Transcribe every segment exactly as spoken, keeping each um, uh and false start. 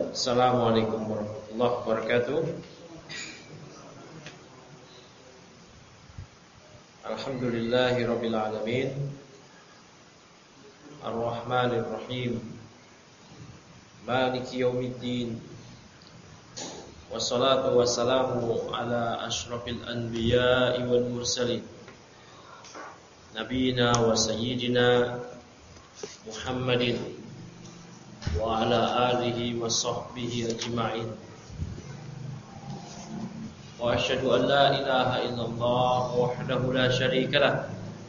Assalamualaikum warahmatullahi wabarakatuh. Alhamdulillahirabbil alamin. Ar-Rahmanir Rahim. Maliki yaumiddin. Wassalatu wassalamu ala asyrafil anbiya'i wal mursalin. Nabiyina wa sayyidina Muhammadin wa ala alihi wa sahbihi ajma'in. Wa asyhadu an la ilaha illallah wahdahu la syarika lah.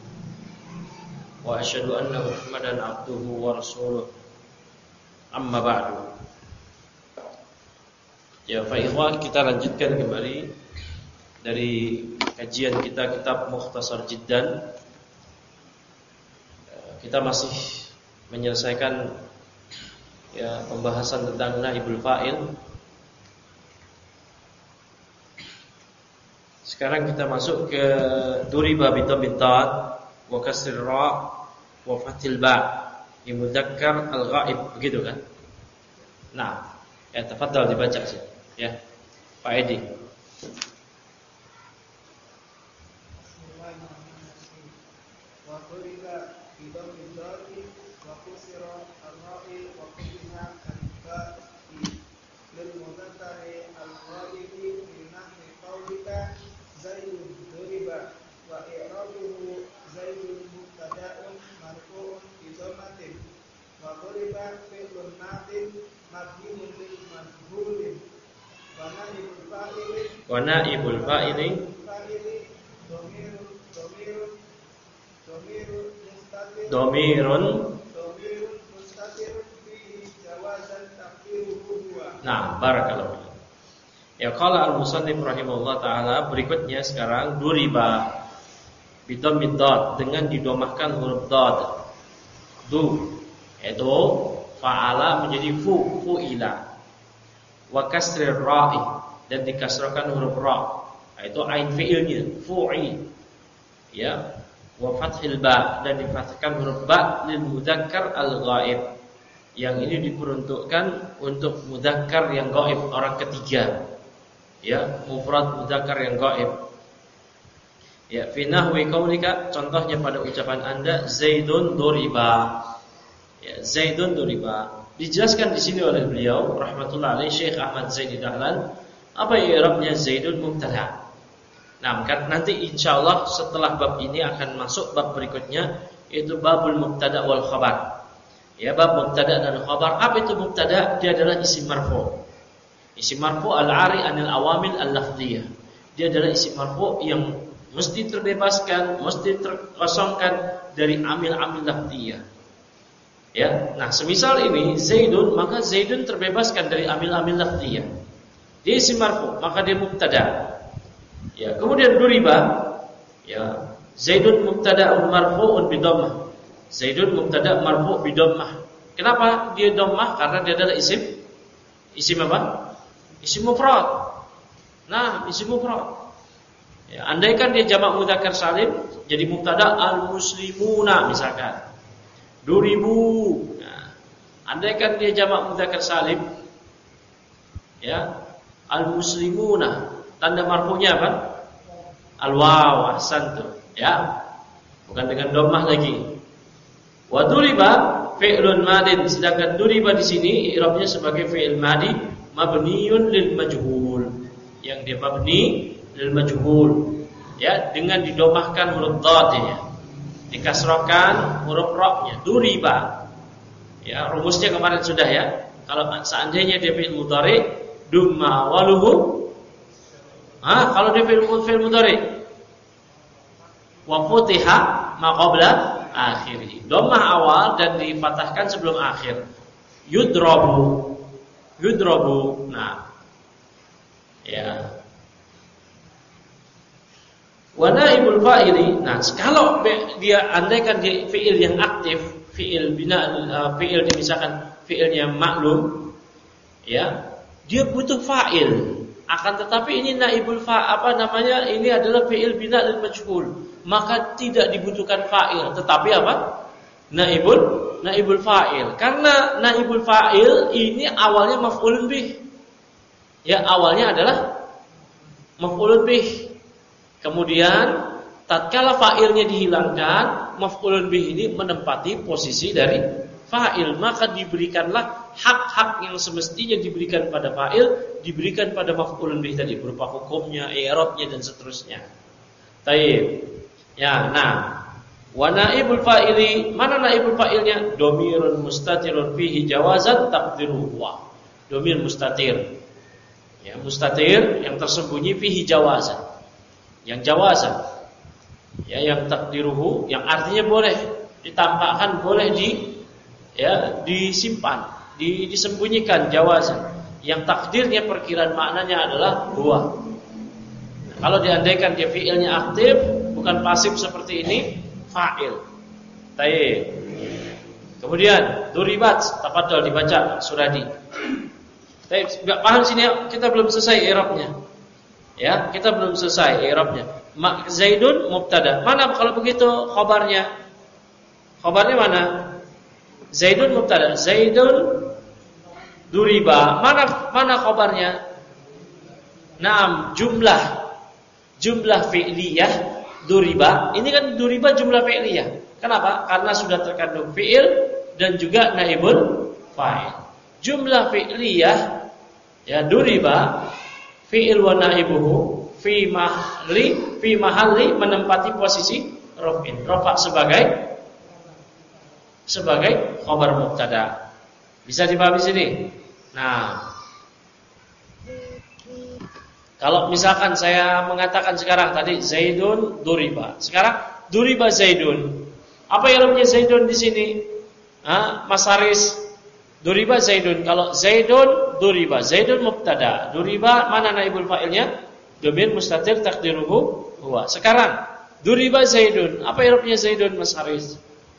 Wa asyhadu anna Muhammadan abduhu wa rasuluh. Amma ba'du. Ya, fa ikhwan, kita lanjutkan kembali dari kajian kita kitab Mukhtasar Jiddan. Kita masih menyelesaikan ya pembahasan tentang naibul fa'il. Sekarang kita masuk ke duriba bi dhammit ta wa kasr ra wa fathil ba li mudzakkar al ghaib, begitu kan? Nah, ya tafadhal dibaca sih ya. Pak Edi. Wa duriba bi dhammit ta wa kusira ar-ra'i wa qulna al-ba'i lil mudzakkari al-ghaibi fi nahwi qawlika zaidun duriba wa i'rabuhu zaidun mubtada'un marfu'un bi dhammatin wa duriba fi'lun madin mabniun lil majhulin wa naibul fa'ili wa naibul fa'ili dhamirun dhamirun dhamirun mustatir dhamirun Nah, barakallahu. Ya, qala al-musannif rahimahullah taala, berikutnya sekarang duriba bi dhammid dad, dengan didomahkan huruf dad. Du yaitu fa'ala menjadi fu, fu'ila. Wa kasrir ra'i, dan dikasrahkan huruf ra, yaitu ain fi'ilnya, fu'i. Ya, wa fathil ba, dan difathahkan huruf ba lil mudzakkar al-ghaib. Yang ini diperuntukkan untuk mudzakkar yang gaib, orang ketiga. Ya, mufrad mudzakkar yang gaib. Ya, fi nahwi qaulika, contohnya pada ucapan Anda Zaidun duriba. Ya, Zaidun duriba. Dijelaskan di sini oleh beliau rahmatullah alaihi Syekh Ahmad Zaidi Dahlan, apa i'rabnya Zaidun mubtada. Nah, kan nanti insyaallah setelah bab ini akan masuk bab berikutnya, yaitu babul mubtada wal khabar. Ya, bab mubtada dan khabar. Apa itu mubtada? Dia adalah isim marfu. Isim marfu al-'ari 'anil awamil al-lafdhiyah. Dia adalah isim marfu yang mesti terbebaskan, mesti terkosongkan dari amil-amil lafdhiyah. Ya, nah semisal ini Zaidun, maka Zaidun terbebaskan dari amil-amil lafdhiyah. Dia isim marfu, maka dia mubtada. Ya, kemudian duriba, ya, Zaidun mubtada'un marfu'un bi dhammah. Zaidun mubtada' marfu' bi dhammah. Kenapa dia dhammah? Karena dia adalah isim isim apa? Isim mufrad. Nah, isim mufrad. Ya, andaikan dia jamak mudzakkar salim, jadi mubtada' al-muslimuna misalkan. Duribu. Nah, andaikan dia jamak mudzakkar salim, ya, al-muslimuna, tanda marfu'nya apa? Al-waw, ahsantu, ya. Bukan dengan dhammah lagi. Wa duriba fi'lun madin, sedangkan duriba di sini i'rabnya sebagai fi'il madi mabniun lil majhul, yang dia mabni lil majhul, ya, dengan didomahkan huruf dad-nya, dikasrahkan huruf ra-nya, duriba. Ya, rumusnya kemarin sudah ya. Kalau seandainya dia fi'il mudhari, dumma waluhu. Ah, kalau dia fi'il mudhari wa futiha ma qabla akhirih, dhammah awal dan difathahkan sebelum akhir. Yudrabu, yudrabu. Nah, ya. Wa naibul fa'ili. Nah, kalau dia andaikan dia fi'il yang aktif, fi'il bina, fi'il misalkan fi'ilnya maklum, ya, dia butuh fa'il. Akan tetapi ini naibul fa, apa namanya? Ini adalah fi'il bina lil majhul. Maka tidak dibutuhkan fa'il, tetapi apa? Naibul naibul fa'il. Karena naibul fa'il ini awalnya maf'ulun bih. Ya, awalnya adalah maf'ulun bih. Kemudian tatkala fa'ilnya dihilangkan, maf'ulun bih ini menempati posisi dari fa'il, maka diberikanlah hak-hak yang semestinya diberikan pada fa'il, diberikan pada maf'ulun bih tadi berupa hukumnya, i'rabnya dan seterusnya. Taib. Ya, nah, wa naibul fa'ili, mana naibul fa'ilnya? Dhamirun mustatirun fihi jawazan taqdiruhu wa. Dhamir mustatir. Ya, mustatir yang tersembunyi fihi jawazan. Yang jawazan. Ya, yang takdiruhu, yang artinya boleh ditampakkan, boleh di ya disimpan, di, disembunyikan jawazan. Yang takdirnya perkiraan maknanya adalah huwa. Nah, kalau diandaikan dia fiilnya aktif, bukan pasif seperti ini, fa'il. Taib. Kemudian duribat, tafadhol dibaca Suradi. Taib, enggak paham sini ya? Kita belum selesai i'rabnya. Ya, kita belum selesai i'rabnya. Ma Zaidun mubtada. Mana kalau begitu khabarnya? Khabarnya mana? Zaidun mubtada. Zaidun duriba. Mana mana khabarnya? Naam, jumlah jumlah fi'liyah duriba. Ini kan duriba jumlah fi'liyah. Kenapa? Karena sudah terkandung fi'il dan juga naibul fa'il. Jumlah fi'liyah ya duriba fi'il wa naibuhu fi mahli fi mahalli menempati posisi raf'in. Rafa sebagai sebagai khabar mubtada. Bisa dipahami sini? Nah, kalau misalkan saya mengatakan sekarang tadi Zaidun duriba. Sekarang duriba Zaidun. Apa i'rabnya Zaidun di sini? Ah, Mas Haris. Duriba Zaidun. Kalau Zaidun duriba, Zaidun mubtada. Duriba mana naibul fa'ilnya? Dhamir mustatir takdiruhu huwa. Sekarang duriba Zaidun. Apa i'rabnya Zaidun Mas Haris?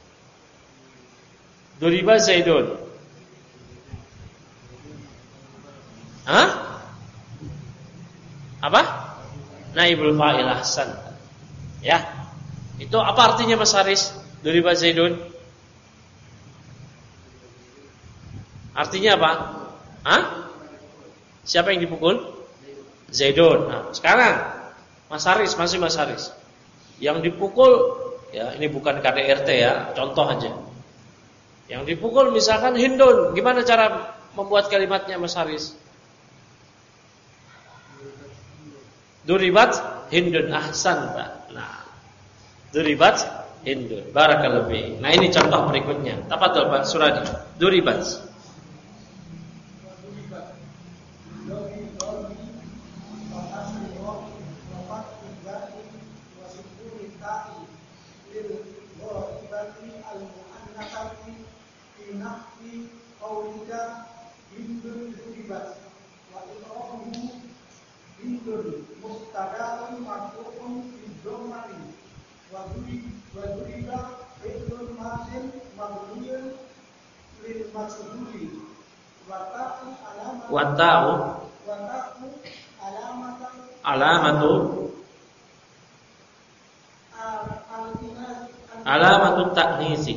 Duriba Zaidun. Hah? Apa? Naibul fa'il, ahsan. Ya. Itu apa artinya Mas Haris? Duriba Zaidun. Artinya apa? Hah? Siapa yang dipukul? Zaidun. Nah, sekarang Mas Haris, masih Mas Haris. Yang dipukul, ya ini bukan K D R T ya, contoh aja. Yang dipukul misalkan Hindun. Gimana cara membuat kalimatnya Mas Haris? Duribat Hindun, ahsan Pak. Nah, duribat Hindun, barakallahu fi. Nah, ini contoh berikutnya. Tafadhol Pak Suradi. Duribat. Wata'u alamatu alamatu ta'nisi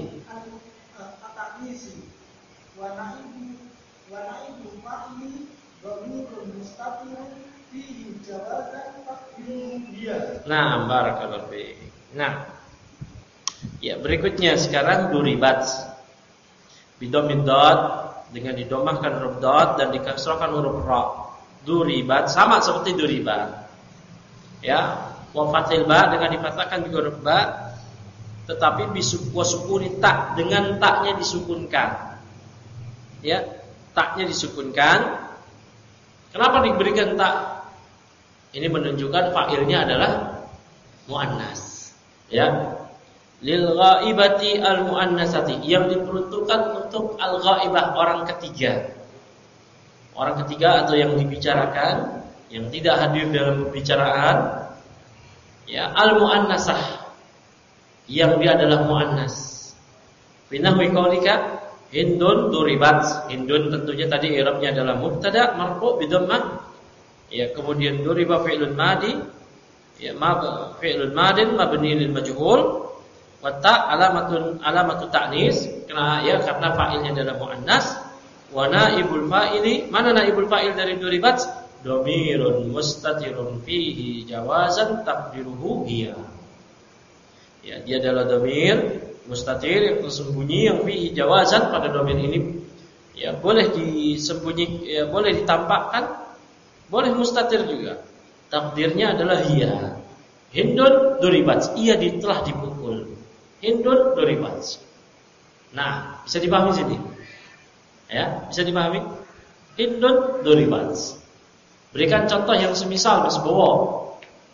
wa naibu wa naibu fa'li dhamirun mustatirun fihi jawazan taqdiruhu dia. Nah, barakallahu fi. Nah, ya berikutnya sekarang duribat bidomid dad dengan didomahkan huruf dad dan dikasrahkan huruf ra. Duribat sama seperti duriba. Ya, wa fathil ba dengan difathahkan juga huruf ba tetapi bisukwa sukuni tak dengan taknya disukunkan. Ya, taknya disukunkan. Kenapa diberikan tak? Ini menunjukkan fa'ilnya adalah muannas. Ya. Lil ghaibati al muannasati yang diperuntukkan untuk al ghaibah orang ketiga. Orang ketiga atau yang dibicarakan, yang tidak hadir dalam pembicaraan, ya al muannasah yang dia adalah muannas. Fi nahwi qaulika Hindun duribat. Hindun tentunya tadi i'rabnya adalah mubtada marfu bi dhammah. Ya, kemudian duriba fi'lun madi, ya ma fi'lun madin mabni lil majhul. Wa ta alamatun alamatu ta'nis. Karena ya karena fa'ilnya adalah muannas. Wa naibul fa'ili, mana naibul fa'il dari duribat? Dhamirun mustatirun fihi jawazan taqdiruhu hiya. Ya, dia adalah dhamir mustatir yang tersembunyi yang fihi jawazan, pada dhamir ini ya boleh disembunyi, ya boleh ditampakkan, boleh mustatir juga. Takdirnya adalah hiya. Hindun duribat, ia telah dipukul. Hindun duribat. Nah, bisa dipahami sini? Ya, bisa dipahami? Hindun duribat. Berikan contoh yang semisal Mas Bowo.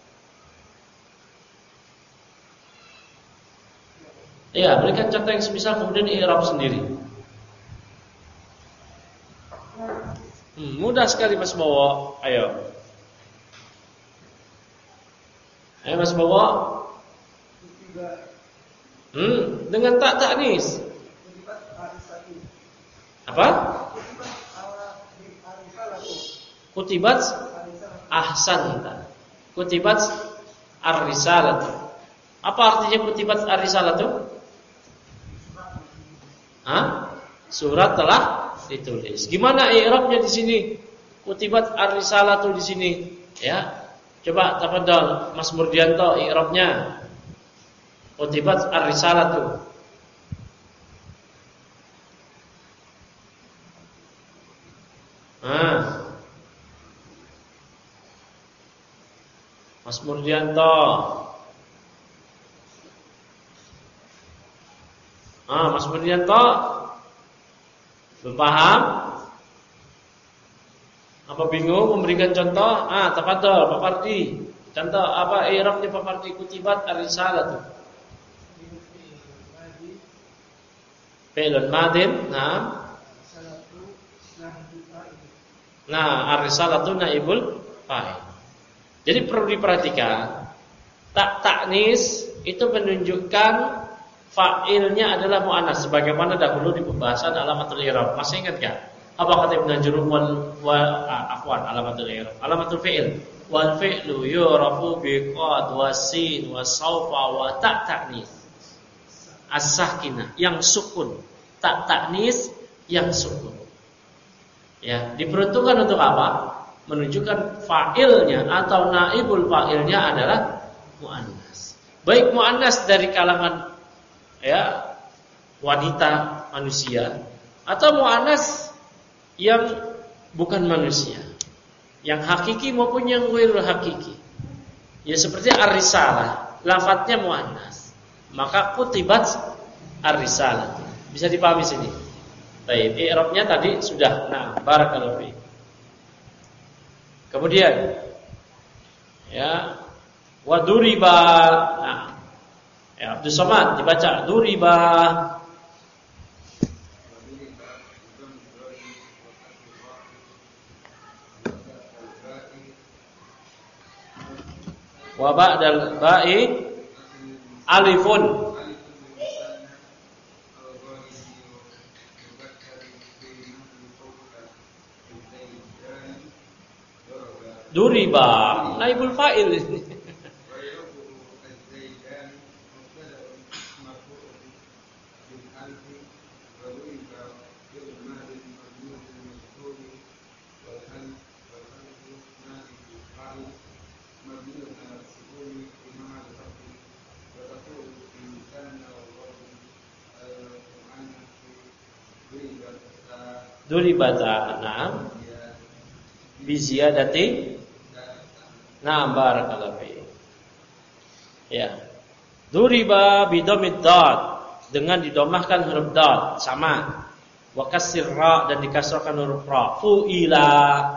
Ya, berikan contoh yang semisal kemudian i'rab sendiri. Hmm, mudah sekali Mas Bowo. Ayo. Ayo Mas Bowo. Hmm, dengan tak taknis. Apa? Kutibat ahsanta. Kutibat ar-risalatu. Apa artinya kutibat ar-risalatu? Hah? Surat telah ditulis. Gimana i'rabnya di sini? Kutibat ar-risalatu di sini, ya. Coba tafadhol Mas Murdianto i'rabnya. Kutibat ar-risalatu. Ah. Mas Murdianto. Ah, Mas Murdianto. Belum paham? Apa bingung memberikan contoh? Ah, tafadhol Pak Fardi. Contoh apa i'rabnya Pak Fardi? Kutibat ar-risalatu. Fi'lun madin, nah. Nah, ar-risalatu naibul fa'il. Jadi perlu diperhatikan, tak taknis itu menunjukkan fa'ilnya adalah muannas sebagaimana dahulu di pembahasan alamatul i'rab. Masih ingat enggak? Apa kata Ibnu Jurayj wal wa afwan alamatul i'rab? Alamatul fi'il. Wal fi'lu yurafu bi qad wa sin wa sawfa wa tak taknis. As-sakinah yang sukun. Tak taknis yang sukun. Ya, diperuntukkan untuk apa? Menunjukkan fa'ilnya atau naibul fa'ilnya adalah muannas. Baik muannas dari kalangan ya wanita manusia atau muannas yang bukan manusia, yang hakiki maupun yang ghairul hakiki. Ya seperti ar-risalah, lafadznya muannas. Maka kutibat ar-risalah. Bisa dipahami sini. Baik, i'rabnya tadi sudah. Nah, barakallahu fiik. Kemudian ya wa duriba. Nah, ya Abdul Somad dibaca duriba. Wa ba'dal ba'i alifun. Duriba naibul fa'il ini. Duribata na'am bi ziyadati na'am barakallahu fiik. Ya. Duriba bi dhammid dad dengan didomahkan huruf dad sama. Wa kasr ra dan dikasrahkan huruf ra. Fu'ila.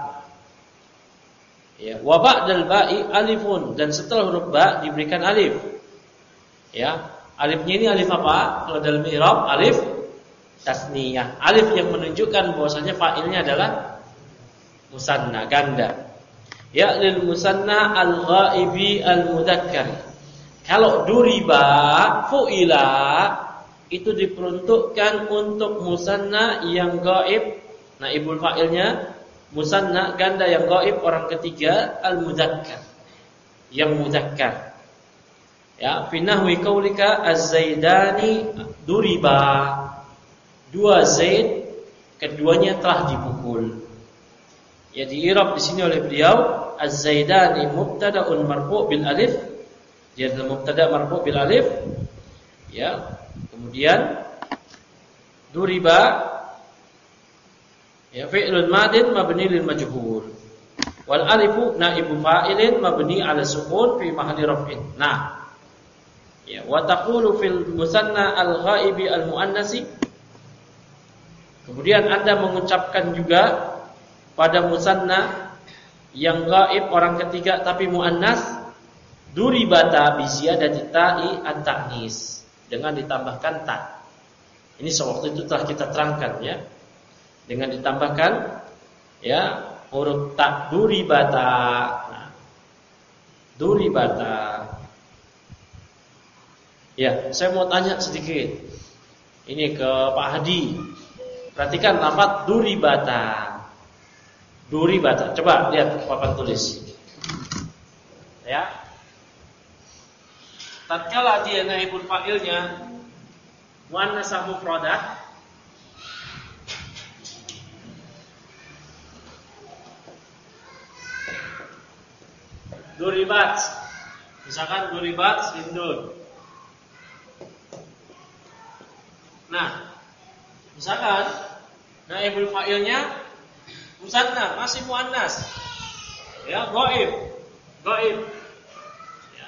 Ya, wa ba'dal ba'i alifun dan setelah huruf ba diberikan alif. Ya, alifnya ini alif apa? Kalau dalam i'rab alif tasniyah. Alif yang menunjukkan bahwasanya fa'ilnya adalah musanna ganda. Ya lil musanna al-ghaibi al-mudzakkar. Kalau duriba fu'ila itu diperuntukkan untuk musanna yang gaib. Naibul fa'ilnya musanna ganda yang gaib orang ketiga al-mudzakkar. Yang mudzakkar. Ya, fi nahwi qaulika az-zaidani duriba. dua Zaid, keduanya telah dipukul. Ya, diirab di sini oleh beliau az-zaidani mubtada'un marfu' bil alif. Dia adalah mubtada' marfu' bil alif. Ya. Kemudian duriba ya fi'lun madin mabni lil majhul. Wal alifu naibu fa'ilin mabni 'ala sukun fi mahalli raf'in. Nah. Ya, wa taqulu fil musanna al-ghaibi al-muannasi. Kemudian Anda mengucapkan juga pada musanna yang gaib orang ketiga tapi muannas duribata bi ziyadati ta'i at-ta'nis dengan ditambahkan ta. Ini sewaktu itu telah kita terangkan ya. Dengan ditambahkan ya huruf ta duribata. Nah, duribata. Ya, saya mau tanya sedikit. Ini ke Pak Hadi. Perhatikan lafaz duribata. Duribata. Coba lihat papan tulis. Ya. Tatkala dia naibul fa'ilnya muannas mufradah, duribat. Misalkan duribat sindun. Nah, misalkan naibul fa'ilnya musanna masih muannas. Ya, ghaib. Ghaib. Ya.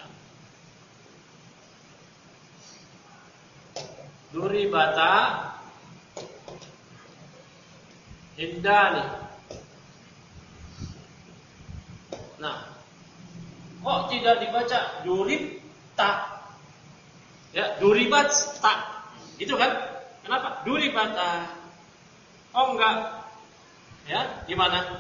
Duribata hindani. Nah, kok tidak dibaca durib ta? Ya, duribat ta. Gitu kan? Kenapa? Duribata. Oh enggak. Ya, gimana?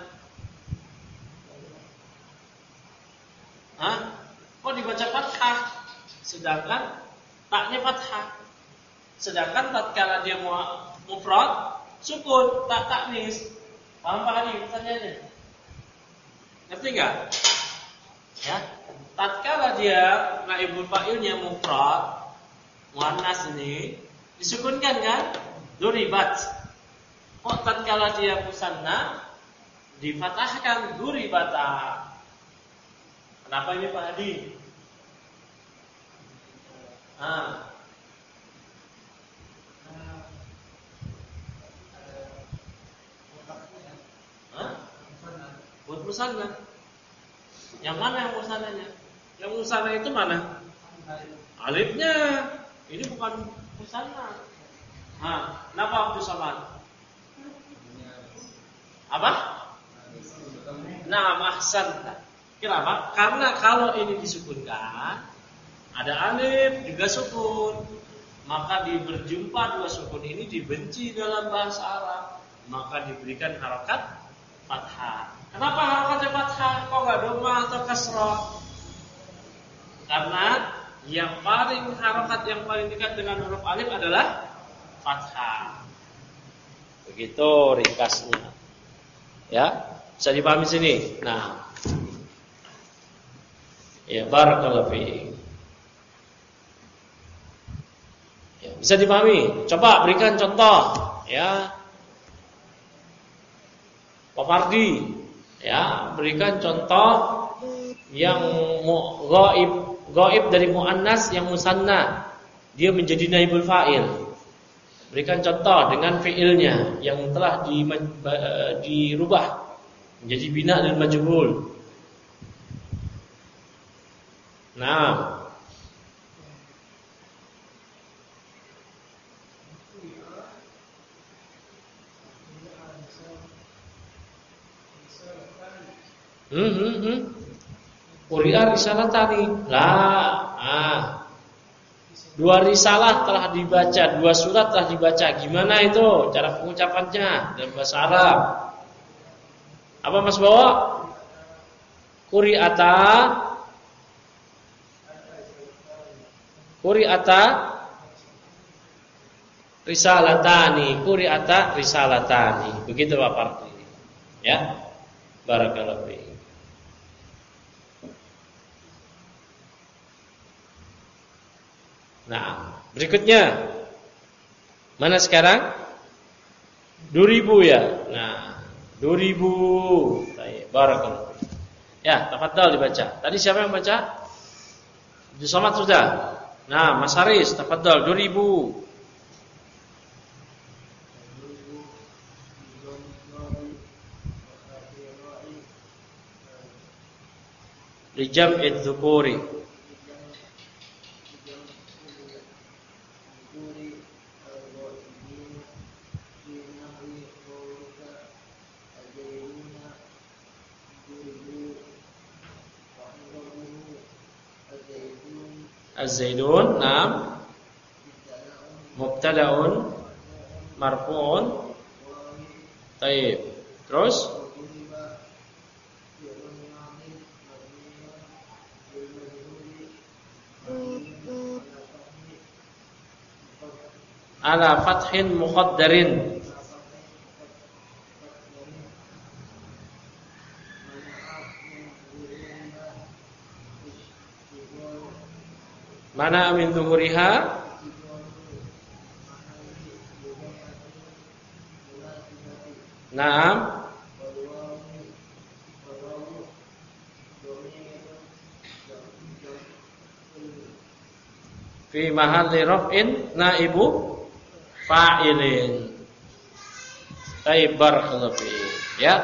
Hah? Kok dibaca fathah? Sedangkan taknya fathah. Sedangkan tatkala dia mufrad sukun, tak taknis. Paham Pak Hadi pertanyaannya? Ngerti enggak? Ya. Tatkala dia naibul fa'ilnya mufrad muannas ini disukunkan kan? Duribat. Kok tatkala dia musanna difatahkan duribata. Kenapa ini Pak Hadi? Ah. Hah? Buat musanna. Yang mana yang musannanya? Yang musanna itu mana? Alifnya. Ini bukan musanna. Nah, kenapa Abdul Samad? Apa? Nah, ahsan. Kenapa? Karena kalau ini disukunkan, ada alif juga sukun, maka di berjumpa dua sukun ini dibenci dalam bahasa Arab, maka diberikan harokat fathah. Kenapa harokatnya fathah? Kok nggak dhamma atau kasrah? Karena yang paling harokat yang paling dekat dengan huruf alif adalah fathah. Begitu ringkasnya. Ya, bisa dipahami sini. Nah, ya barakallahu fiik. Ya, bisa dipahami. Coba berikan contoh, ya. Pak Fardi, ya, berikan contoh yang ghaib, ghaib dari muannas yang musanna, dia menjadi naibul fa'il. Berikan contoh dengan fi'ilnya yang telah di, dirubah menjadi bina dan majhul. Nah, hmm, hmm, hmm. Quri'ah risalatani. Lah, ah. Dua risalah telah dibaca, dua surat telah dibaca. Gimana itu cara pengucapannya dalam bahasa Arab? Apa Mas bawa? Quri'ata Quri'ata risalatani, Quri'ata risalatani. Begitu Pak Fardi. Ya. Barakallahu fiik. Nah, berikutnya mana sekarang? Duribu ya. Nah, duribu. Baik, barakallahu. Ya, tafadhal dibaca. Tadi siapa yang baca? Abdul Somad sudah. Nah, Mas Haris, tafadhal duribu. Lijam'i dzukuri. Az-zaidun, nam, mubtada'un marfu'un. Baik. Terus ala fathin muqaddarin. Mana min zuhuriha? Naam. Fi mahalli raf'in naibu fa'ilin. Baik, barakallahu fiik. Ya.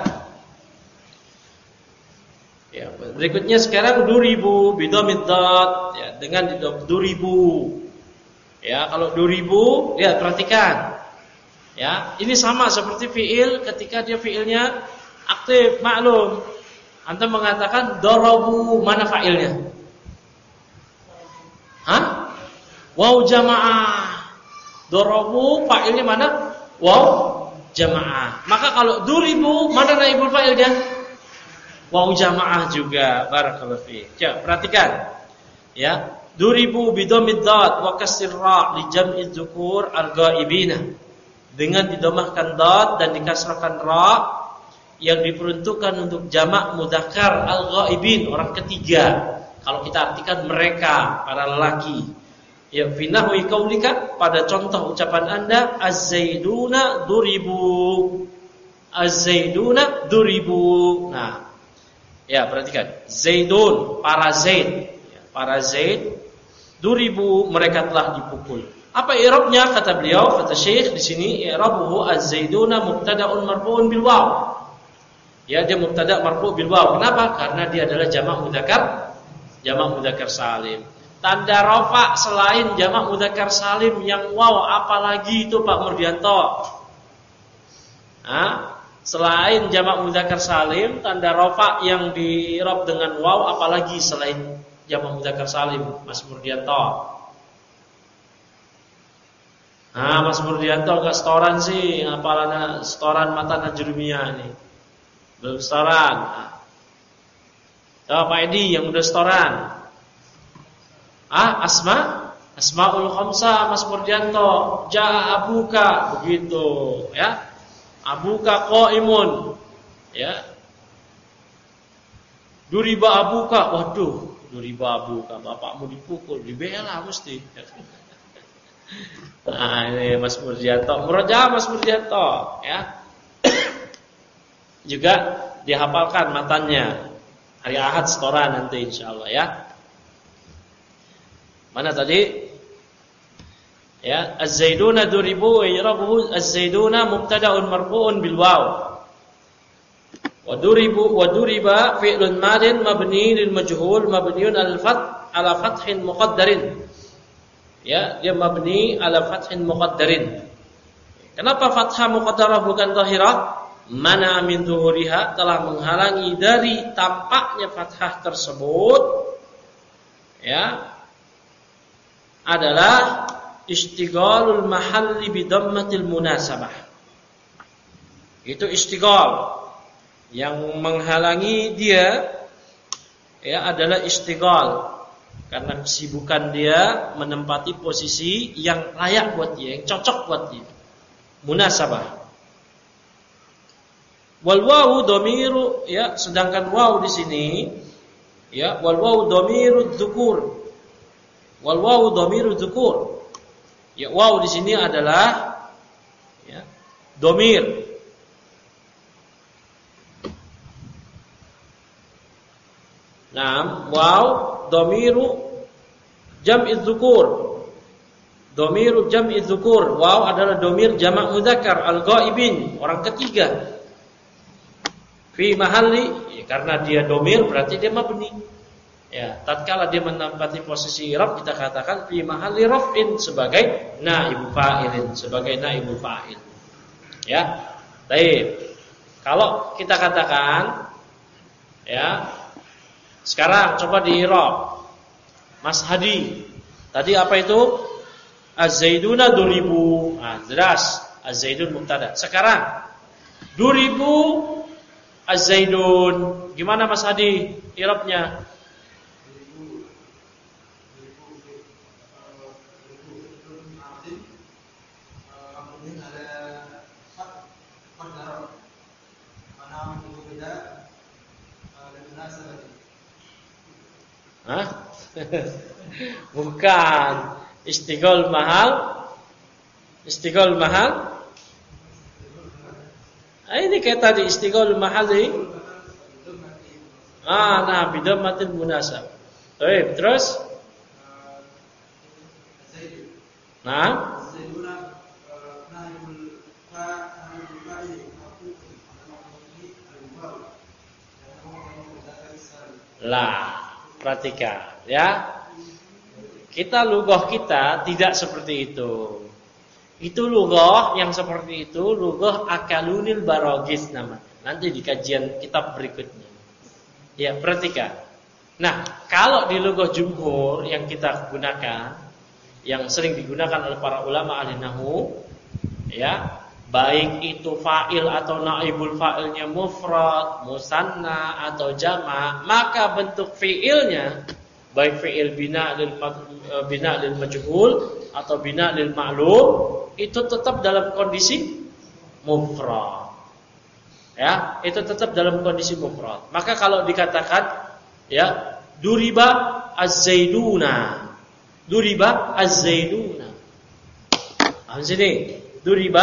Ya, berikutnya sekarang duribu bidhamid dad ya, dengan duribu. Ya, kalau duribu lihat perhatikan. Ya, ini sama seperti fiil ketika dia fiilnya aktif, maklum. Anda mengatakan darabu, mana fa'ilnya? Hah? Waw jamaah. Darabu fa'ilnya mana? Waw jamaah. Maka kalau duribu mana naibul fa'ilnya? Waw jamaah juga. Barakallahu fiik. Ya, perhatikan. Ya, duribu bidhamid dad wa kasrir ra li jam'i dzukur al-ghaibina. Dengan didomahkan dad dan dikasrahkan ra yang diperuntukkan untuk jamak mudzakkar al-ghaibin, orang ketiga. Kalau kita artikan mereka, para lelaki. Ya, fi nahwi qaulika, pada contoh ucapan Anda, az-zaiduna duribu. Az-zaiduna duribu. Nah, ya, perhatikan. Zaidun, para Zaid, ya, para Zaid, duribu, mereka telah dipukul. Apa i'rabnya? Kata beliau, kata Syekh di sini, i'rabuhu az-zaiduna mubtada'un marfu'un bil waw. Ya, dia mubtada' marfu' bil waw. Kenapa? Karena dia adalah jamak mudzakkar, jamak mudzakkar salim. Tanda rafa selain jamak mudzakkar salim yang waw, apalagi itu Pak Murdianto? Hah? Selain jamak mudzakkar salim, tanda rafa yang di i'rab dengan waw, apalagi selain jamak mudzakkar salim, Mas Murdianto? Ah, Mas Murdianto enggak setoran sih, ngapalannya setoran mata najrumiyah nih. Belum setoran. Nah. Coba Pak Edi yang udah setoran. Ah, Asma, Asmaul Khamsah, Mas Murdianto. Ja'a abuka, begitu, ya. Abuka qaimun, ya. Duriba abuka, waduh, duriba abuka, bapakmu dipukul, dibela mesti. Nah, ini Mas Murdianto, murajaah Mas Murdianto, ya. Juga dihafalkan matanya. Hari Ahad setoran nanti insyaallah, ya. Mana tadi? Ya, az-zaiduna duribu i'rabuhu az-zaiduna mubtada'un marfu'un bil waw. Wa duribu wa duriba fi'lun madin mabni lil majhul mabniun al fath ala fathin muqaddarin. Ya, dia mabni ala fathin muqaddarin. Kenapa fathah muqaddarah bukan dhahirah? Mana min zuhuriha, telah menghalangi dari tampaknya fathah tersebut, ya, adalah istighalul mahalli bi dhammatil munasabah. Itu istighal. Yang menghalangi dia, ya, adalah istighal. Karena kesibukan dia menempati posisi yang layak buat dia, yang cocok buat dia. Munasabah. Wal wawu dhamiru, ya, sedangkan wawu di sini, ya, wal wawu dhamiru dzukur. Wal wawu dhamiru dzukur. Ya, wawu di sini adalah, ya, domir. Nah, waw domiru jam'i dzukur. Domiru jam'i dzukur. Waw adalah domir jamak mudzakkar al-ghaibin, orang ketiga. Fi mahalli, ya, karena dia domir berarti dia mabni. Ya, tatkala dia menempati posisi i'rab kita katakan fi mahalli raf'in sebagai naibul fa'ilin, sebagai naibul fa'il. Ya. Baik. Kalau kita katakan ya, sekarang coba di i'rab. Mas Hadi, tadi apa itu? Az-zaiduna duribu. Nah, jelas az-zaidun mubtada. Sekarang duribu az-zaidun. Gimana Mas Hadi i'rabnya? Hah? Bukan. Istighol mahal. Istighol mahal. Ah, ini kayak tadi istighol mahal ini. Ah, nah bidammatil munasab. Baik, terus? Nah. Lah, perhatikan ya. Kita lughah kita tidak seperti itu. Itu lughah yang seperti itu lughah akalunil baragis namanya. Nanti di kajian kitab berikutnya. Ya, perhatikan. Nah, kalau di lughah jumhur yang kita gunakan, yang sering digunakan oleh para ulama ahli nahwu, ya, baik itu fa'il atau naibul fa'ilnya mufrad, musanna atau jama', maka bentuk fi'ilnya baik fi'il bina lil bina lil majhul atau bina lil ma'lum itu tetap dalam kondisi mufrad. Ya, itu tetap dalam kondisi mufrad. Maka kalau dikatakan ya, duriba az-zaiduna. Duriba az-zaiduna. Paham sini? Duriba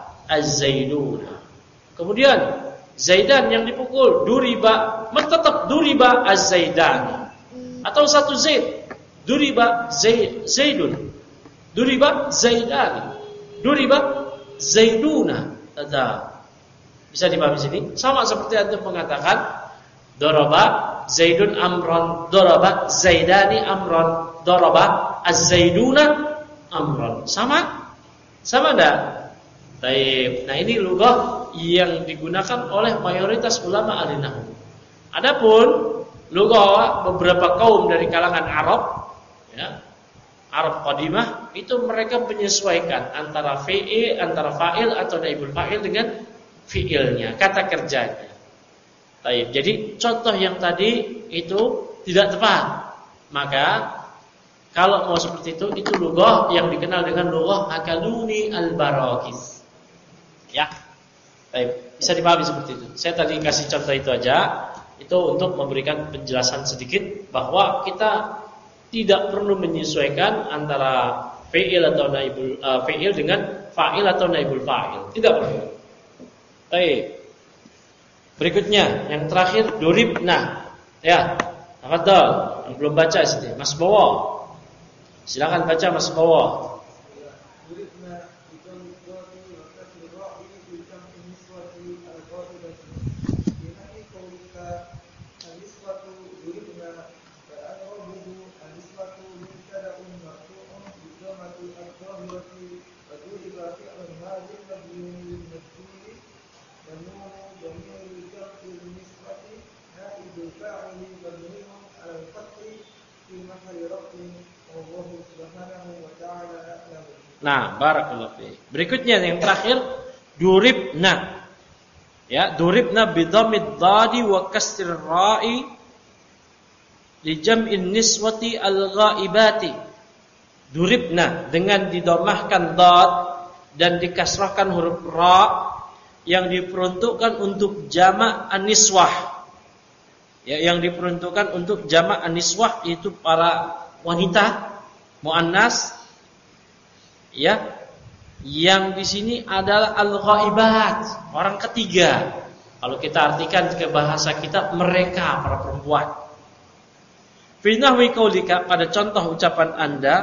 az-zaiduna. Kemudian Zaidan yang dipukul, duriba, tetap duriba az-zaidani. Atau satu Zaid, duriba Zaid, Zaidun. Duriba Zaidani. Duriba Zaiduna. Tetap. Bisa dipahami sini? Sama seperti antum mengatakan daraba Zaidun amron, daraba Zaidani amron, daraba az-zaiduna amron. Sama? Sama enggak? Baik. Nah, ini lughah yang digunakan oleh mayoritas ulama ahli nahwu. Adapun lughah beberapa kaum dari kalangan Arab, ya, Arab qadimah, itu mereka menyesuaikan antara fi'il, antara fa'il atau naibul fa'il dengan fi'ilnya, kata kerjanya. Baik. Jadi contoh yang tadi itu tidak tepat. Maka kalau mau seperti itu, itu lughah yang dikenal dengan lughah akaluni al-barakis. Ya. Baik, bisa dipahami seperti itu. Saya tadi kasih contoh itu aja. Itu untuk memberikan penjelasan sedikit bahwa kita tidak perlu menyesuaikan antara fi'il atau naibul uh, fi'il dengan fa'il atau naibul fa'il. Tidak perlu. Baik. Berikutnya yang terakhir duribna. Ya. Tafadhol. Yang belum baca sini, Mas Bowo. Silakan baca Mas Bowo. Nah, barakallahu fiik. Berikutnya yang terakhir duribna. Ya, duribna bi dhammid dhadi wa kasrir ra'i li jam'in niswati al-ghaibati. Duribna dengan didomahkan dhad dan dikasrahkan huruf ra yang diperuntukkan untuk jamak an-niswah. Ya, yang diperuntukkan untuk jamak an-niswah itu para wanita muannas. Ya, Yang di sini adalah al-ghaibat, orang ketiga. Kalau kita artikan ke bahasa kita, mereka para perempuan. Fi nahwi qaulika, pada contoh ucapan Anda,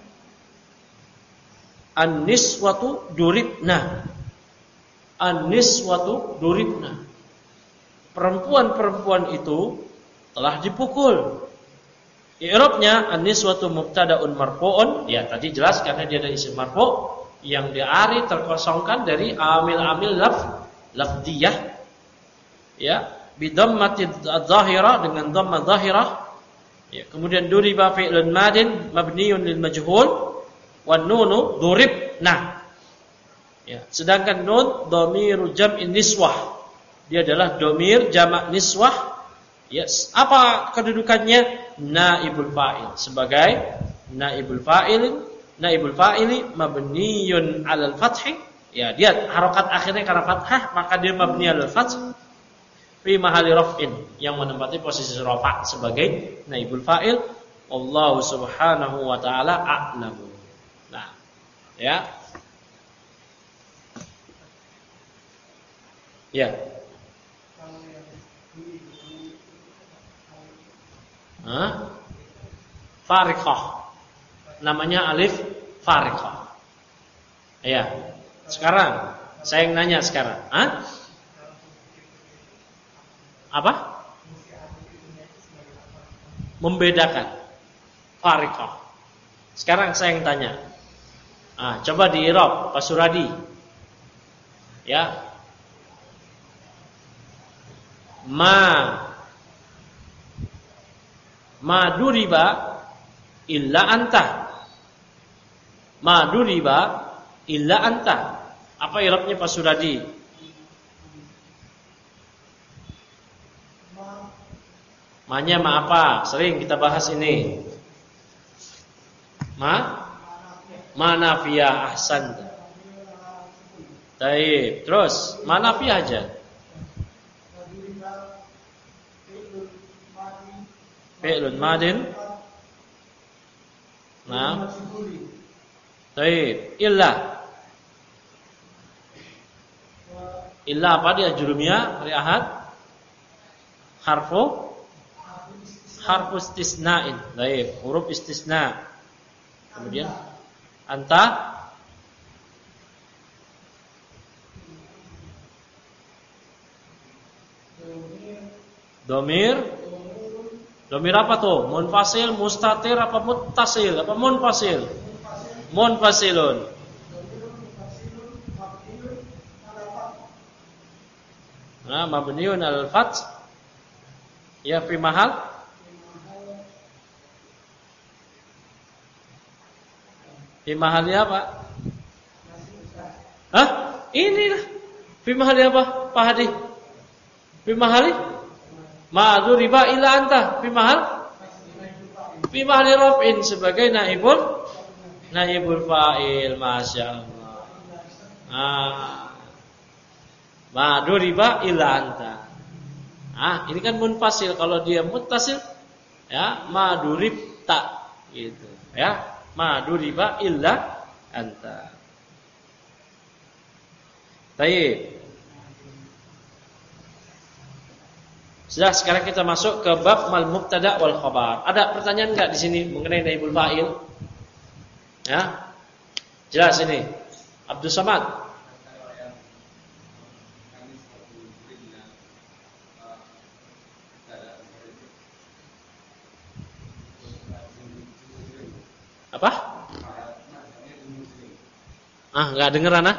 an-niswatu duribna. An-niswatu duribna. Perempuan-perempuan itu telah dipukul. I'rabnya an-niswatu mubtada'un marfu'un, ya tadi jelas karena dia ada isim marfu' yang diari terkosongkan dari amil-amil laf lafdiyah, ya, bi dhammati adh-dhahirah, dengan dhamma dhahirah, ya. Kemudian duriba fi'lun madin mabniun lil majhul wan nunu duribna, ya. Sedangkan nun dhamiru jam'in niswah, dia adalah dhamir jamak niswah, yes. Apa kedudukannya? Naibul fa'il, sebagai naibul fa'il. Naibul fa'ili mabniyun 'alal fathi, ya, dia harokat akhirnya karena fathah, maka dia mabni 'alal fath fi mahalli raf'in, yang menempati posisi rafa' sebagai naibul fa'il. Allahu subhanahu wa ta'ala a'lamu. Nah, ya. Ya. Hah? Fariqah. Namanya alif fariqah. Ya. Sekarang saya yang nanya sekarang. Hah? Apa? Membedakan. Fariqah. Sekarang saya yang tanya. Ah, coba di i'rab Pak Suradi. Ya. Ma Ma duriba illa anta. Ma duriba illa anta. Apa i'rabnya Pak Suradi? Ma-nya ma apa? Sering kita bahas ini. Ma Ma nafiyah, ahsan. Baik, terus ma nafiyah aja. Fi'lun madin. Nah. Baik, illa. Illa apa dia jurumnya? Hari Ahad. Harfu harfu istisna'in. Baik, huruf istisna. Kemudian anta domir. Domir apa tuh? Munfasil, mustatir, apa muttasil? Apa munfasil? Munfasilun. Nah, mabniun al-fath. Ya, fi mahal. Fi mahalnya apa? Hah? Inilah. Fi mahalnya apa, Pak Hadi? Fi mahali? Ma'adu riba illa anta. Fi mahal? Fi mahali raf'in, sebagai naibul naibul fa'il. Masya Allah. Ah. Ma'adu riba illa anta. Ah, ini kan munfasil. Kalau dia muttasil, ya, ma'adu ribta gitu, ya. Ma'adu riba illa anta. Baik. Sudah, sekarang kita masuk ke bab mal mubtada wal khabar. Ada pertanyaan enggak di sini mengenai naibul fa'il? Ya. Jelas ini. Abdul Samad. Apa? Ah, enggak denger anak?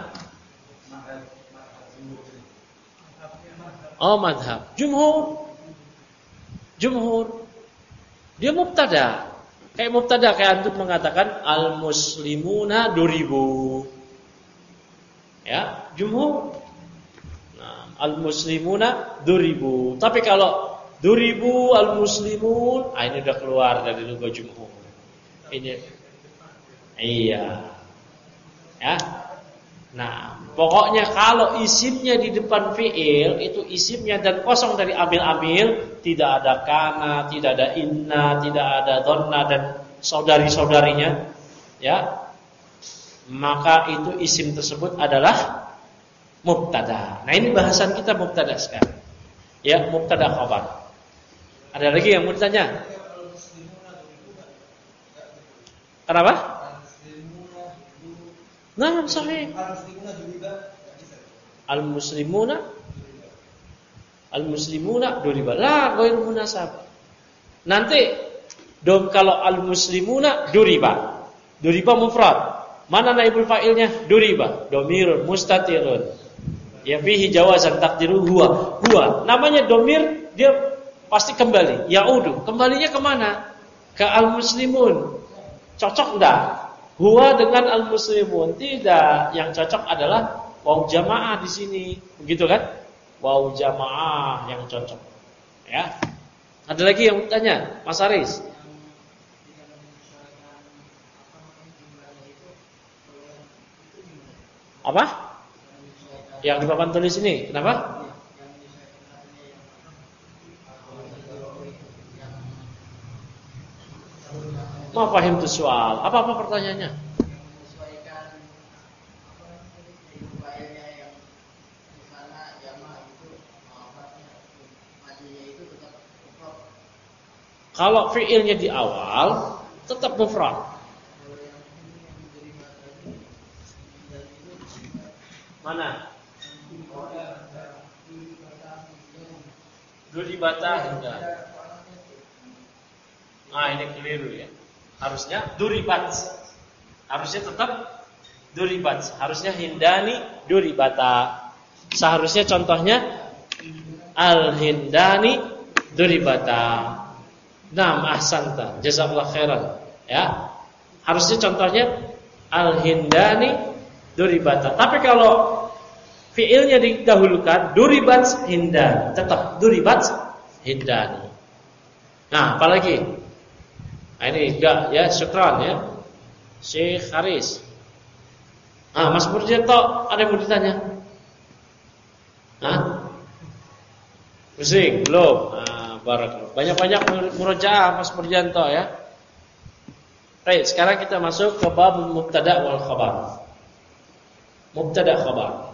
Oh, madhab. Jumhur. Jumhur. Dia mubtada. Kayak mubtada, kayak antum mengatakan al-muslimuna duribu. Ya, jumhur. Nah, al-muslimuna duribu. Tapi kalau duribu al-muslimun, ah, ini udah keluar dari logo jumhur. Ini. Iya. Ya. Nah, pokoknya kalau isimnya di depan fi'il, itu isimnya dan kosong dari amil-amil, tidak ada kana, tidak ada inna, tidak ada donna dan saudari-saudarinya, ya. maka itu isim tersebut adalah mubtada. Nah, ini bahasan kita mubtada sekarang. Ya, mubtada khabar. Ada lagi yang mau ditanya? Kenapa? Nah, sahih. Al-muslimuna Al-muslimuna duriba. La ghair munasab. Nanti dom kalau al-muslimuna duriba. Duriba mufrad. Mana naibul fa'ilnya? Duriba. Domirun mustatirun. Ya fihi jawazan takdiru huwa. Huwa. Namanya domir, dia pasti kembali. Yaudu. Kembalinya kemana? Ke al-muslimun. Cocok enggak? Huwa dengan al-muslimun. Tidak. Yang cocok adalah waw jamaah di sini. Begitu kan? Waw jamaah yang cocok. Ya. Ada lagi yang tanya, Mas Aris? Apa? Yang di papan tulis ini, kenapa? Ma fahim tu soal. Apa-apa pertanyaannya? Kalau fiilnya di awal tetap mufrad. Mana? Duribata hingga. Ah, ini keliru ya. Harusnya duribat. Harusnya tetap duribat. Harusnya hindani duribata. Seharusnya contohnya al-hindani duribata. Naam ahsanta, jazakallahu khairan. Ya. Harusnya contohnya al-hindani duribata. Tapi kalau fiilnya didahulukan duribat hindan, tetap duribat hindani. Nah, apalagi? Nah, ini enggak ya, syukran ya. Syekh Haris. Ah, Mas Murjanto, ada yang mau ditanya? Hah? Pusing? Belum? Ah, barakallahu. Banyak-banyak murojaah Mas Murjanto ya. Baik, sekarang kita masuk ke bab mubtada wal khabar. Mubtada khabar.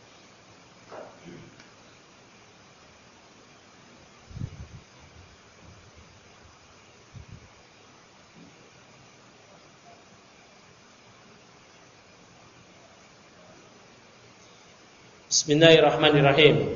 Bismillahirrahmanirrahim.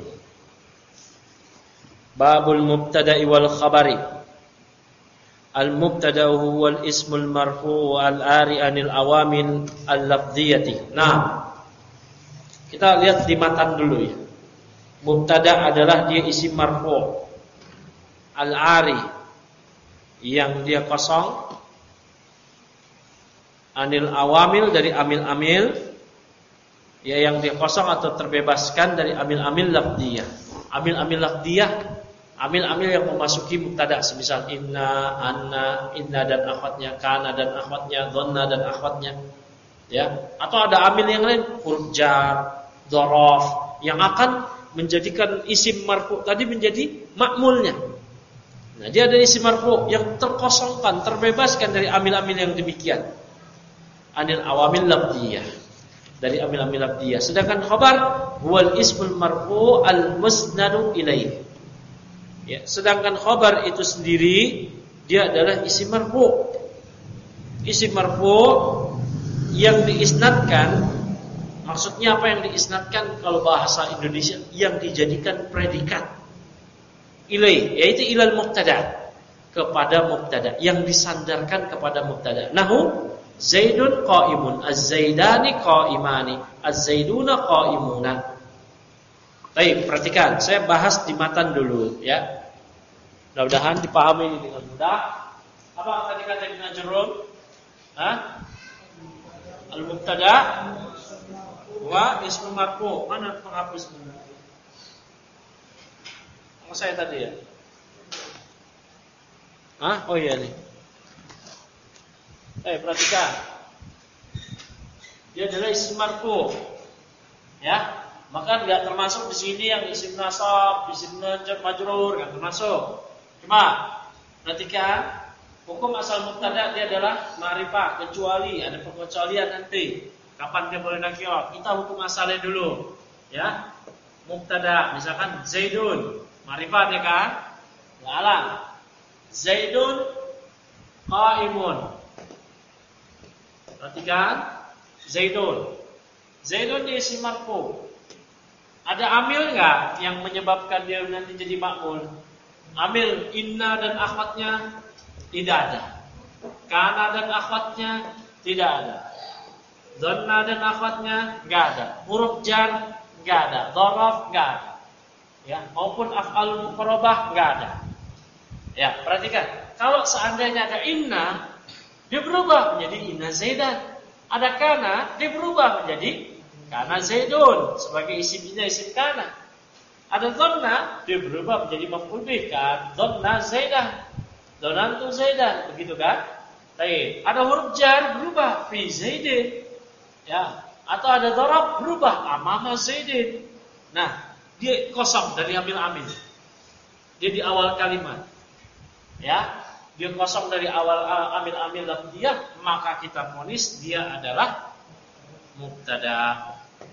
Babul mubtada'i wal khabari. Al-mubtada'u huwal ismul marfu' al-ari anil awamil al-lafdhiyati. Nah, kita lihat di matan dulu ya. Mubtada' adalah dia isim marfu' al-ari yang dia kosong, anil awamil dari amil-amil ya yang dia kosong atau terbebaskan dari amil-amil lafdhiyah. Amil-amil lafdhiyah, amil-amil yang memasuki mubtada, semisal inna, anna, inna dan akhwatnya, kana dan akhwatnya, dhanna dan akhwatnya. Ya, atau ada amil yang lain, huruf jar, dzaraf yang akan menjadikan isim marfu tadi menjadi makmulnya. Nah, dia ada isim marfu yang terkosongkan, terbebaskan dari amil-amil yang demikian. Anil awamil lafdhiyah, dari amil-amil lafdhiyah. Sedangkan khabar huwal ismul marfu al musnadu ilaih. Ya, sedangkan khabar itu sendiri dia adalah isim marfu. Isim marfu yang diisnadkan, maksudnya apa yang diisnadkan kalau bahasa Indonesia, yang dijadikan predikat. Ilaih, yaitu ilal mubtada, kepada mubtada, yang disandarkan kepada mubtada. Nahu Zaidun qaimun, az-zaidani qaimani, az-zaiduna qaimuna. Baik, perhatikan, saya bahas di matan dulu ya. Mudah-mudahan dipahami dengan mudah. Apa tadi kata Ibnu Ajurrum? Hah? Al-mubtada wa ismu marfu. Mana penghapusnya? Oh, saya tadi ya. Hah? Oh iya nih. Eh, perhatikan. Dia adalah isim marfu. Ya. Maka enggak termasuk di sini yang isim nasab, isim jar majrur, enggak termasuk. Cuma perhatikan, hukum asal mubtada dia adalah ma'rifah, kecuali ada pengecualian nanti. Kapan dia boleh nakirah? Kita hukum asalnya dulu, ya. Mubtada, misalkan Zaidun, ma'rifat ya kan? Alam. Zaidun qaimun. Perhatikan, Zaidun. Zaidun dia isim marfu. Ada amil enggak yang menyebabkan dia nanti jadi makmul? Amil inna dan akhwatnya tidak ada. Kana dan akhwatnya tidak ada. Dhanna dan akhwatnya enggak ada. Huruf jar enggak ada. Dharaf enggak ada. Ya, maupun af'alul muqarrabah enggak ada. Ya, perhatikan. Kalau seandainya ada inna, dia berubah menjadi inna Zaidan. Ada kana, dia berubah menjadi kana Zaidun sebagai isim inna, isim kana. Ada dhanna, dia berubah menjadi maf'ul bih kan, dhanna Zaidan. Dhanantu Zaidan, begitu kan? Baik. Ada huruf jar berubah fi Zaidin. Ya, atau ada dharaf berubah amama Zaidin. Nah, dia kosong dari amil-amil. Dia di awal kalimat. Ya, dia kosong dari awal amil-amil lafziyah, maka kita vonis dia adalah mubtada.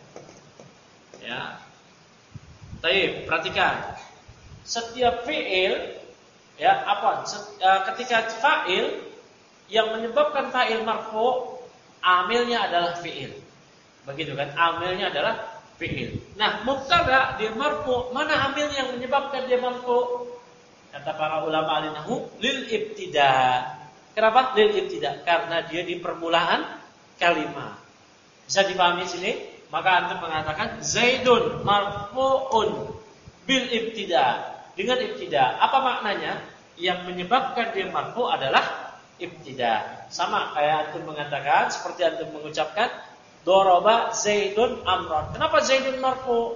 Ya. Baik, perhatikan. Setiap fi'il ya, apa? Ketika fa'il yang menyebabkan fa'il marfu, amilnya adalah fi'il. Begitu kan? Amilnya adalah fi'il. Nah, mubtada dia marfu, mana amil yang menyebabkan dia marfu? Kata para ulama al-nahwu, lil ibtida. Kenapa lil ibtida? Karena dia di permulaan kalimat. Bisa dipahami sini? Maka antum mengatakan Zaidun marfu'un bil ibtida. Dengan ibtida, apa maknanya? Yang menyebabkan dia marfu adalah ibtida. Sama kayak antum mengatakan, seperti antum mengucapkan Doroba Zaidun amran. Kenapa Zaidun marfu?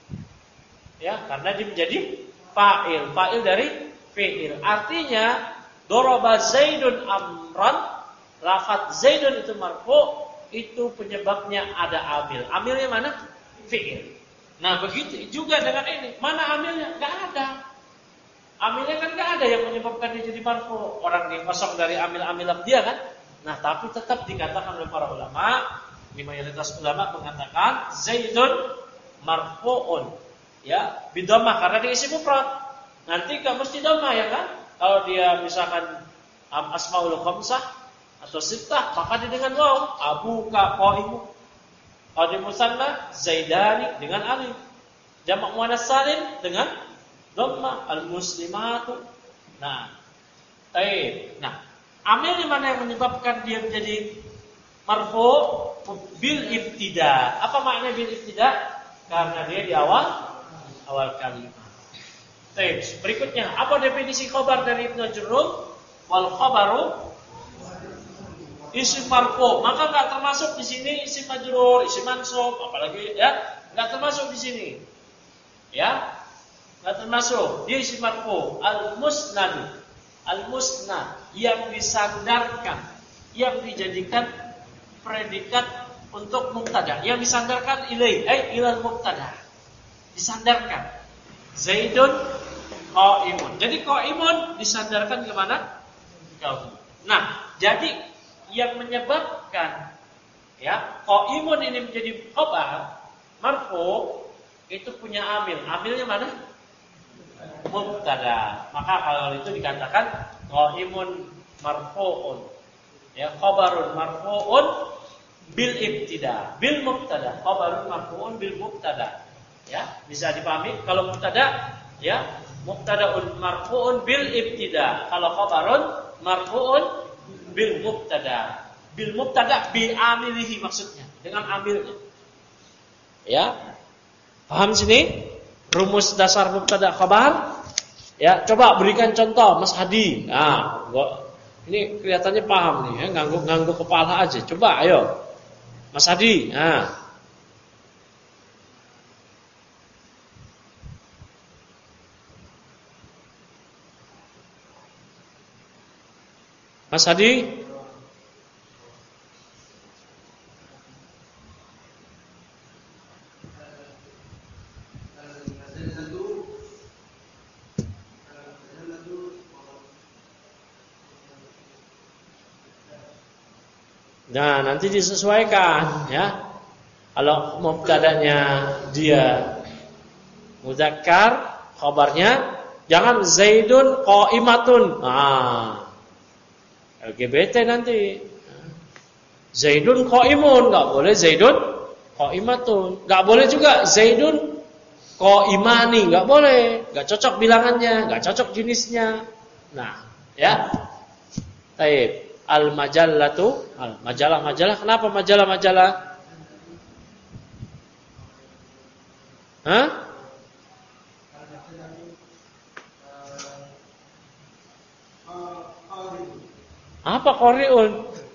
Ya, karena dia menjadi fa'il, fa'il dari fi'il. Artinya Doroba Zaidun amran, lafaz Zaidun itu marfu, itu penyebabnya ada amil. Amilnya mana? Fi'il. Nah, begitu juga dengan ini. Mana amilnya? Enggak ada. Amilnya kan enggak ada yang menyebabkan dia jadi marfu. Orang yang kosong dari amil-amil dia kan. Nah, tapi tetap dikatakan oleh para ulama, di mayoritas ulama mengatakan Zaidun marfu'un. Ya, bidhammah karena dia isim mufrad. Nanti enggak mesti dhammah ya kan? Kalau dia misalkan um, asmaul khamsah atau sittah, maka dia dengan waw. Abuka qaimu. Kalau dia musanna Zaidani dengan alif. Jamak muannas salim dengan dhamma, al-muslimatu. Nah, baik. Nah, amil di mana yang menyebabkan dia menjadi marfu? Bil ibtida. Apa makna bil ibtida? Karena dia di awal awal kalimat. Baik, berikutnya apa definisi khabar dari Ibnu Jurrum? Wal khabaru isim marfu. Maka enggak termasuk di sini isim majrur, isim mansub, apalagi ya, enggak termasuk di sini. Ya? Enggak termasuk. Dia isim marfu, al-musnad. Al-musnad yang disandarkan, yang dijadikan predikat untuk mubtada, yang disandarkan ilai, ai ilal mubtada. Disandarkan. Zaidun qaimun. Jadi qaimun disandarkan ke mana? Kau. Nah, jadi yang menyebabkan ya qaimun ini menjadi khabar marfu itu punya amil. Amilnya mana? Mubtada. Maka kalau itu dikatakan qaimun marfu'un. Ya, khabarun marfu'un bil ibtida, bil mubtada. Khabarun marfu'un bil mubtada. Ya, bisa dipahami kalau mubtada ya, mubtadaun marfu'un bil ibtida. Kalau khabarun marfu'un bil mubtada. Bil mubtada bi amilihi maksudnya, dengan amilnya. Ya. Paham sini? Rumus dasar mubtada khabar? Ya, coba berikan contoh Mas Hadi. Nah, gua ini kelihatannya paham nih, ya, ganggu-ganggu kepala aja. Coba ayo. Mas Hadi. Nah. Mas Hadi? Nah, nanti disesuaikan ya. Kalau mubtada'nya dia mudzakkar, khabarnya jangan Zaidun qa'imatun. Nah, L G B T nanti. Zaidun qa'imun, enggak boleh Zaidun qa'imatun. Enggak boleh juga Zaidun qa'imani, enggak boleh. Enggak cocok bilangannya, enggak cocok jenisnya. Nah, ya. Baik. Al-majallatu, al-majalah-majalah. Kenapa majalah-majalah? Hah? Apa qari'un?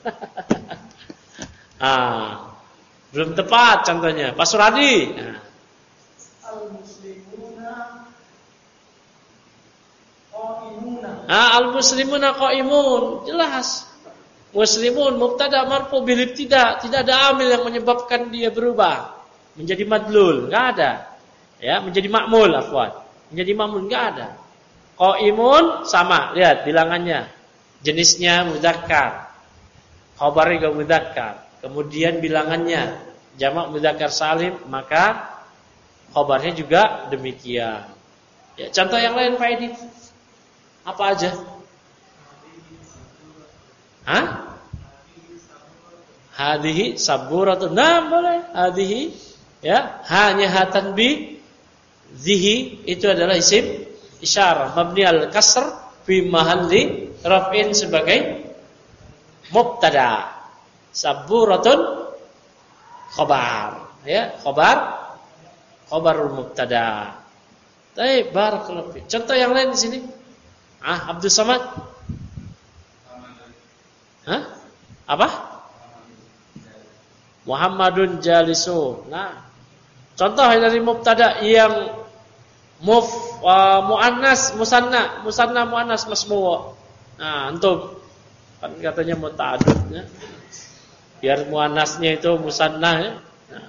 Ah, belum tepat contohnya. Pak Suradi. Nah. Al-muslimuna qa'imuna. Ah, al-muslimuna qa'imun. Jelas. Muslimun mubtada marfu bil ibtida, tidak ada amil yang menyebabkan dia berubah menjadi madlul, enggak ada. Ya, menjadi ma'mul afwan. Menjadi ma'mul enggak ada. Qaimun sama, lihat bilangannya. Jenisnya mudzakkar. Khabarnya juga mudzakkar. Kemudian bilangannya jamak mudzakkar salim, maka khabarnya juga demikian. Ya, contoh yang lain Pak Edi. Apa aja? Hah? Hadhihi saburatun. Nah, boleh. Hadhihi ya, hanya hatan bi zihi itu adalah isim isyarah mabni al kasr fi mahalli raf'in sebagai mubtada. Saburatun khabar, ya, khabar khabarul mubtada. Baik, barakallahu fiik. Contoh yang lain di sini. Ah, Abdul Samad. Hah? Apa? Muhammadun jalisun. Nah, contoh dari mubtada yang muf uh, muannas musanna, musanna muannas masmu'. Nah, antum kan katanya muta'addid ya. Biar muannasnya itu musanna ya. Nah.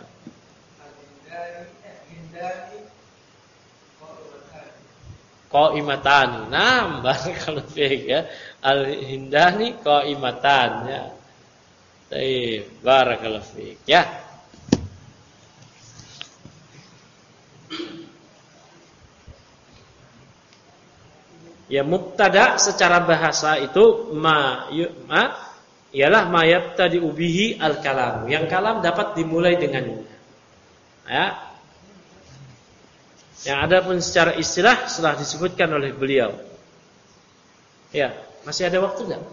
Qa'imatani. Nah, barakallahu fiik ya. Al-hindani qaimatan ya. Baik, barakallahu fiik ya. Ya, mubtada secara bahasa itu ma ma ialah ma yabtadi bihi al-kalam. Yang kalam dapat dimulai dengannya. Ya. Yang ada pun secara istilah setelah disebutkan oleh beliau. Ya. Masih ada waktu enggak?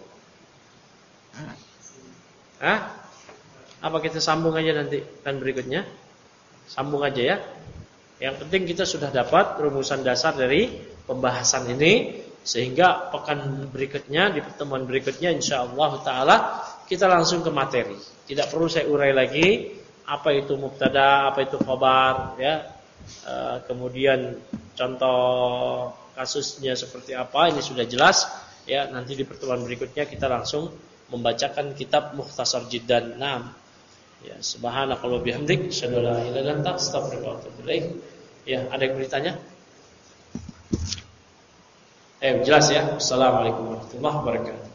Hah? Apa kita sambung aja nanti kan berikutnya? Sambung aja ya. Yang penting kita sudah dapat rumusan dasar dari pembahasan ini sehingga pekan berikutnya di pertemuan berikutnya insyaallah taala kita langsung ke materi. Tidak perlu saya urai lagi apa itu mubtada, apa itu khabar ya. E, kemudian contoh kasusnya seperti apa ini sudah jelas. Ya, nanti di pertemuan berikutnya kita langsung membacakan kitab Mukhtasar Jiddan enam. Ya, subhanakallah bihamdik, asyhadu an la ilaha illa anta, astaghfiruka wa atubu ilaik. Ya, ada yang bertanya? Eh, jelas ya. Assalamualaikum warahmatullahi wabarakatuh.